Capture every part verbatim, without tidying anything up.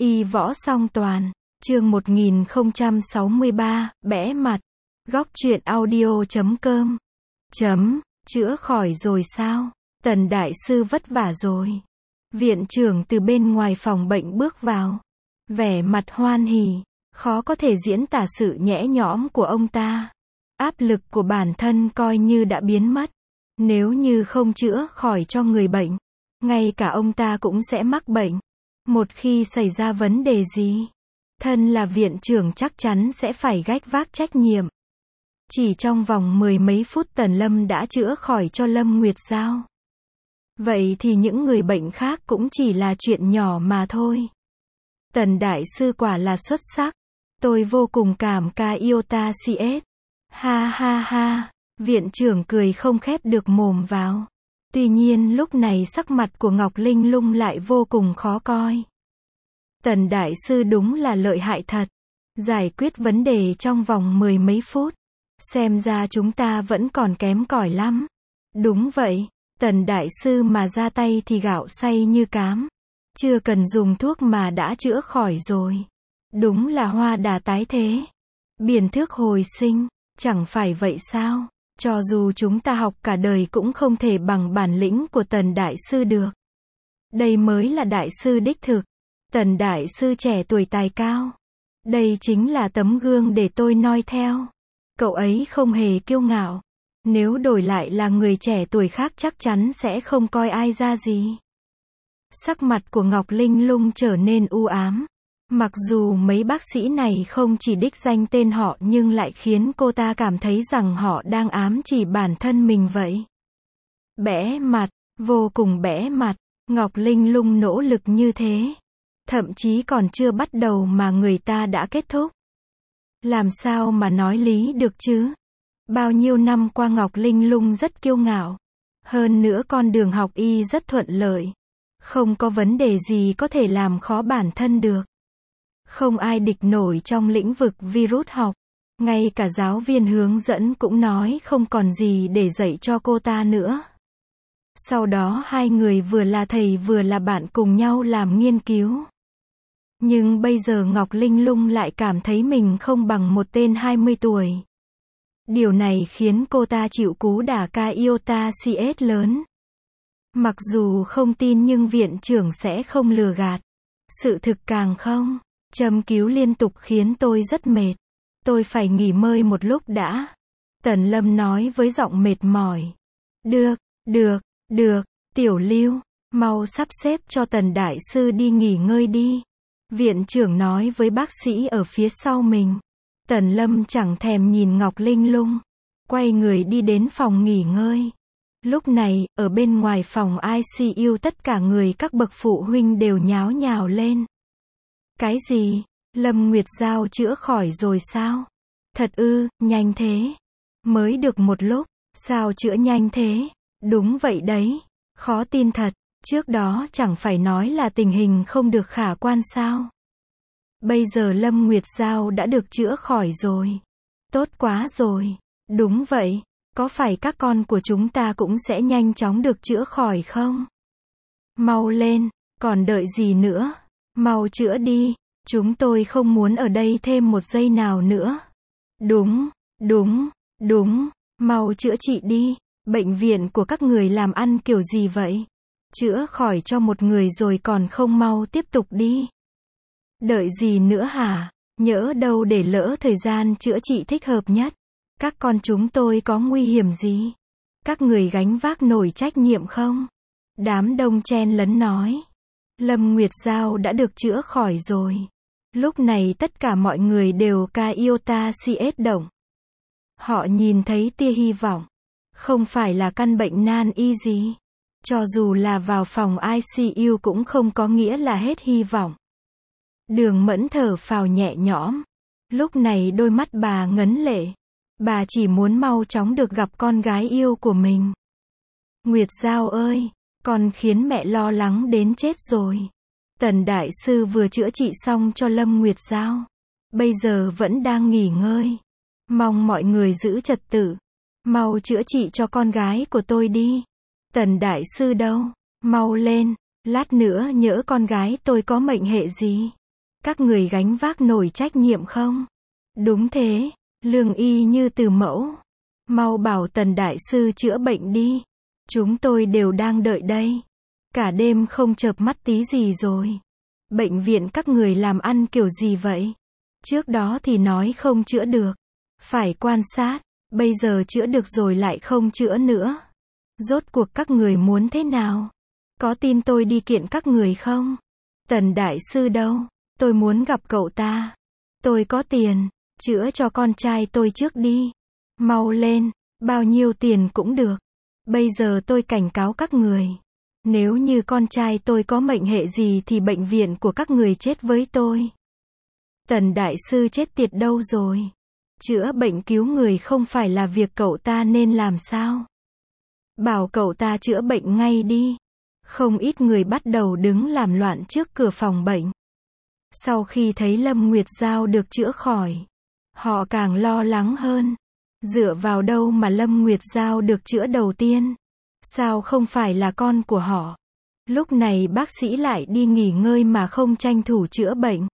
Y võ song toàn, chương một nghìn không trăm sáu mươi ba, bẽ mặt. Góc truyện audio chấm com. Chấm, chữa khỏi rồi sao? Tần đại sư vất vả rồi. Viện trưởng từ bên ngoài phòng bệnh bước vào. Vẻ mặt hoan hỉ, khó có thể diễn tả sự nhẽ nhõm của ông ta. Áp lực của bản thân coi như đã biến mất. Nếu như không chữa khỏi cho người bệnh, ngay cả ông ta cũng sẽ mắc bệnh. Một khi xảy ra vấn đề gì, thân là viện trưởng chắc chắn sẽ phải gánh vác trách nhiệm. Chỉ trong vòng mười mấy phút Tần Lâm đã chữa khỏi cho Lâm Nguyệt Giao. Vậy thì những người bệnh khác cũng chỉ là chuyện nhỏ mà thôi. Tần đại sư quả là xuất sắc. Tôi vô cùng cảm ca Iota xê ét. Ha ha ha, viện trưởng cười không khép được mồm vào. Tuy nhiên lúc này sắc mặt của Ngọc Linh Lung lại vô cùng khó coi. Tần đại sư đúng là lợi hại thật. Giải quyết vấn đề trong vòng mười mấy phút. Xem ra chúng ta vẫn còn kém cỏi lắm. Đúng vậy, Tần đại sư mà ra tay thì gạo xay như cám. Chưa cần dùng thuốc mà đã chữa khỏi rồi. Đúng là hoa đà tái thế. Biển thước hồi sinh, chẳng phải vậy sao? Cho dù chúng ta học cả đời cũng không thể bằng bản lĩnh của Tần đại sư được. Đây mới là đại sư đích thực. Tần đại sư trẻ tuổi tài cao. Đây chính là tấm gương để tôi noi theo. Cậu ấy không hề kiêu ngạo. Nếu đổi lại là người trẻ tuổi khác chắc chắn sẽ không coi ai ra gì. Sắc mặt của Ngọc Linh Lung trở nên u ám. Mặc dù mấy bác sĩ này không chỉ đích danh tên họ nhưng lại khiến cô ta cảm thấy rằng họ đang ám chỉ bản thân mình vậy. Bẽ mặt, vô cùng bẽ mặt. Ngọc Linh Lung nỗ lực như thế. Thậm chí còn chưa bắt đầu mà người ta đã kết thúc. Làm sao mà nói lý được chứ? Bao nhiêu năm qua Ngọc Linh Lung rất kiêu ngạo. Hơn nữa con đường học y rất thuận lợi. Không có vấn đề gì có thể làm khó bản thân được. Không ai địch nổi trong lĩnh vực virus học. Ngay cả giáo viên hướng dẫn cũng nói không còn gì để dạy cho cô ta nữa. Sau đó hai người vừa là thầy vừa là bạn cùng nhau làm nghiên cứu. Nhưng bây giờ Ngọc Linh Lung lại cảm thấy mình không bằng một tên hai mươi tuổi. Điều này khiến cô ta chịu cú đả ca Iota xê ét lớn. Mặc dù không tin nhưng viện trưởng sẽ không lừa gạt. Sự thực càng không. Châm cứu liên tục khiến tôi rất mệt. Tôi phải nghỉ ngơi một lúc đã. Tần Lâm nói với giọng mệt mỏi. Được, được, được, Tiểu Lưu, mau sắp xếp cho Tần đại sư đi nghỉ ngơi đi. Viện trưởng nói với bác sĩ ở phía sau mình. Tần Lâm chẳng thèm nhìn Ngọc Linh Lung. Quay người đi đến phòng nghỉ ngơi. Lúc này, ở bên ngoài phòng i xê u tất cả người các bậc phụ huynh đều nháo nhào lên. Cái gì? Lâm Nguyệt Giao chữa khỏi rồi sao? Thật ư, nhanh thế. Mới được một lúc, sao chữa nhanh thế? Đúng vậy đấy. Khó tin thật, trước đó chẳng phải nói là tình hình không được khả quan sao? Bây giờ Lâm Nguyệt Giao đã được chữa khỏi rồi. Tốt quá rồi. Đúng vậy, có phải các con của chúng ta cũng sẽ nhanh chóng được chữa khỏi không? Mau lên, còn đợi gì nữa? Mau chữa đi, chúng tôi không muốn ở đây thêm một giây nào nữa. Đúng, đúng, đúng, mau chữa trị đi. Bệnh viện của các người làm ăn kiểu gì vậy? Chữa khỏi cho một người rồi còn không mau tiếp tục đi. Đợi gì nữa hả? Nhỡ đâu để lỡ thời gian chữa trị thích hợp nhất. Các con chúng tôi có nguy hiểm gì? Các người gánh vác nổi trách nhiệm không? Đám đông chen lấn nói. Lâm Nguyệt Giao đã được chữa khỏi rồi. Lúc này tất cả mọi người đều ca Iota xê ét động. Họ nhìn thấy tia hy vọng. Không phải là căn bệnh nan y gì. Cho dù là vào phòng i xê u cũng không có nghĩa là hết hy vọng. Đường Mẫn thở phào nhẹ nhõm. Lúc này đôi mắt bà ngấn lệ. Bà chỉ muốn mau chóng được gặp con gái yêu của mình. Nguyệt Giao ơi, con khiến mẹ lo lắng đến chết rồi. Tần đại sư vừa chữa trị xong cho Lâm Nguyệt Giao. Bây giờ vẫn đang nghỉ ngơi. Mong mọi người giữ trật tự. Mau chữa trị cho con gái của tôi đi. Tần đại sư đâu? Mau lên. Lát nữa nhỡ con gái tôi có mệnh hệ gì. Các người gánh vác nổi trách nhiệm không? Đúng thế, lương y như từ mẫu. Mau bảo Tần đại sư chữa bệnh đi. Chúng tôi đều đang đợi đây. Cả đêm không chợp mắt tí gì rồi. Bệnh viện các người làm ăn kiểu gì vậy? Trước đó thì nói không chữa được. Phải quan sát. Bây giờ chữa được rồi lại không chữa nữa. Rốt cuộc các người muốn thế nào? Có tin tôi đi kiện các người không? Tần đại sư đâu? Tôi muốn gặp cậu ta. Tôi có tiền. Chữa cho con trai tôi trước đi. Mau lên. Bao nhiêu tiền cũng được. Bây giờ tôi cảnh cáo các người. Nếu như con trai tôi có mệnh hệ gì thì bệnh viện của các người chết với tôi. Tần đại sư chết tiệt đâu rồi? Chữa bệnh cứu người không phải là việc cậu ta nên làm sao? Bảo cậu ta chữa bệnh ngay đi. Không ít người bắt đầu đứng làm loạn trước cửa phòng bệnh. Sau khi thấy Lâm Nguyệt Giao được chữa khỏi, họ càng lo lắng hơn. Dựa vào đâu mà Lâm Nguyệt Giao được chữa đầu tiên? Sao không phải là con của họ? Lúc này bác sĩ lại đi nghỉ ngơi mà không tranh thủ chữa bệnh.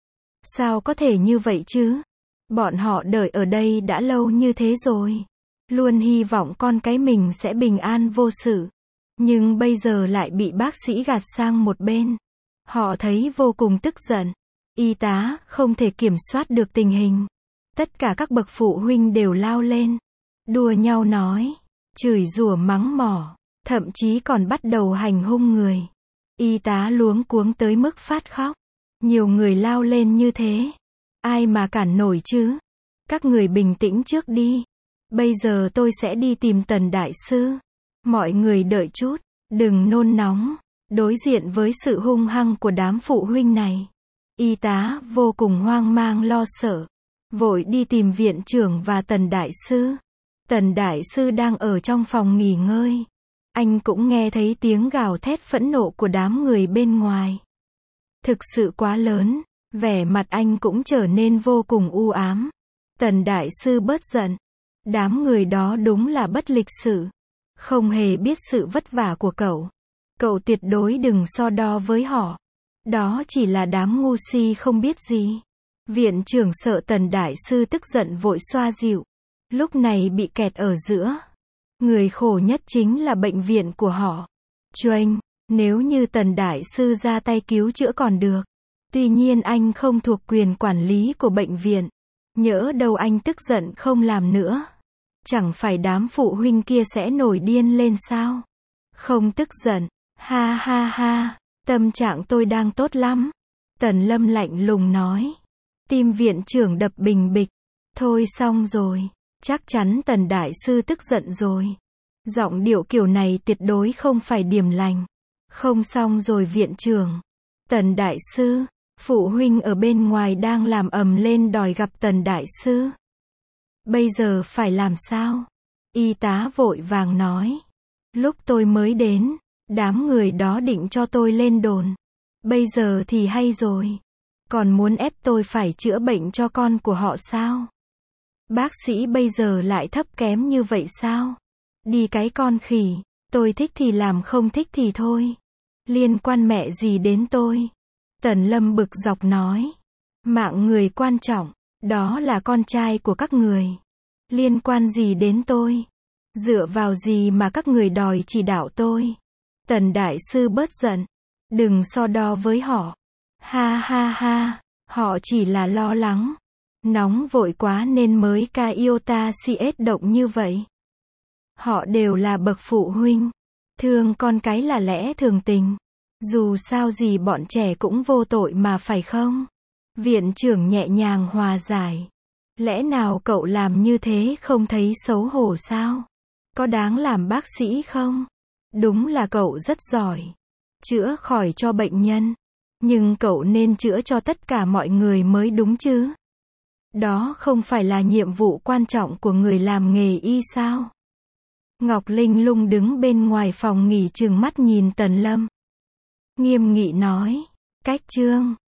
Sao có thể như vậy chứ? Bọn họ đợi ở đây đã lâu như thế rồi. Luôn hy vọng con cái mình sẽ bình an vô sự. Nhưng bây giờ lại bị bác sĩ gạt sang một bên. Họ thấy vô cùng tức giận. Y tá không thể kiểm soát được tình hình. Tất cả các bậc phụ huynh đều lao lên. Đua nhau nói. Chửi rủa mắng mỏ. Thậm chí còn bắt đầu hành hung người. Y tá luống cuống tới mức phát khóc. Nhiều người lao lên như thế. Ai mà cản nổi chứ? Các người bình tĩnh trước đi. Bây giờ tôi sẽ đi tìm Tần đại sư. Mọi người đợi chút. Đừng nôn nóng. Đối diện với sự hung hăng của đám phụ huynh này, y tá vô cùng hoang mang lo sợ. Vội đi tìm viện trưởng và Tần đại sư. Tần đại sư đang ở trong phòng nghỉ ngơi. Anh cũng nghe thấy tiếng gào thét phẫn nộ của đám người bên ngoài. Thực sự quá lớn. Vẻ mặt anh cũng trở nên vô cùng u ám. Tần đại sư bớt giận. Đám người đó đúng là bất lịch sự. Không hề biết sự vất vả của cậu. Cậu tuyệt đối đừng so đo với họ. Đó chỉ là đám ngu si không biết gì. Viện trưởng sợ Tần đại sư tức giận vội xoa dịu. Lúc này bị kẹt ở giữa. Người khổ nhất chính là bệnh viện của họ. Choanh, nếu như Tần đại sư ra tay cứu chữa còn được. Tuy nhiên anh không thuộc quyền quản lý của bệnh viện. Nhỡ đâu anh tức giận không làm nữa. Chẳng phải đám phụ huynh kia sẽ nổi điên lên sao? Không tức giận. Ha ha ha. Tâm trạng tôi đang tốt lắm. Tần Lâm lạnh lùng nói. Tim viện trưởng đập bình bịch. Thôi xong rồi. Chắc chắn Tần đại sư tức giận rồi. Giọng điệu kiểu này tuyệt đối không phải điềm lành. Không xong rồi viện trưởng. Tần đại sư. Phụ huynh ở bên ngoài đang làm ầm lên đòi gặp Tần đại sư. Bây giờ phải làm sao? Y tá vội vàng nói. Lúc tôi mới đến, đám người đó định cho tôi lên đồn. Bây giờ thì hay rồi. Còn muốn ép tôi phải chữa bệnh cho con của họ sao? Bác sĩ bây giờ lại thấp kém như vậy sao? Đi cái con khỉ. Tôi thích thì làm, không thích thì thôi. Liên quan mẹ gì đến tôi? Tần Lâm bực dọc nói. Mạng người quan trọng. Đó là con trai của các người. Liên quan gì đến tôi? Dựa vào gì mà các người đòi chỉ đạo tôi? Tần đại sư bớt giận. Đừng so đo với họ. Ha ha ha. Họ chỉ là lo lắng. Nóng vội quá nên mới ca iota cs động như vậy. Họ đều là bậc phụ huynh. Thương con cái là lẽ thường tình. Dù sao gì bọn trẻ cũng vô tội mà phải không? Viện trưởng nhẹ nhàng hòa giải. Lẽ nào cậu làm như thế không thấy xấu hổ sao? Có đáng làm bác sĩ không? Đúng là cậu rất giỏi. Chữa khỏi cho bệnh nhân. Nhưng cậu nên chữa cho tất cả mọi người mới đúng chứ? Đó không phải là nhiệm vụ quan trọng của người làm nghề y sao? Ngọc Linh Lung đứng bên ngoài phòng nghỉ trừng mắt nhìn Tần Lâm. Nghiêm nghị nói. Cách chương.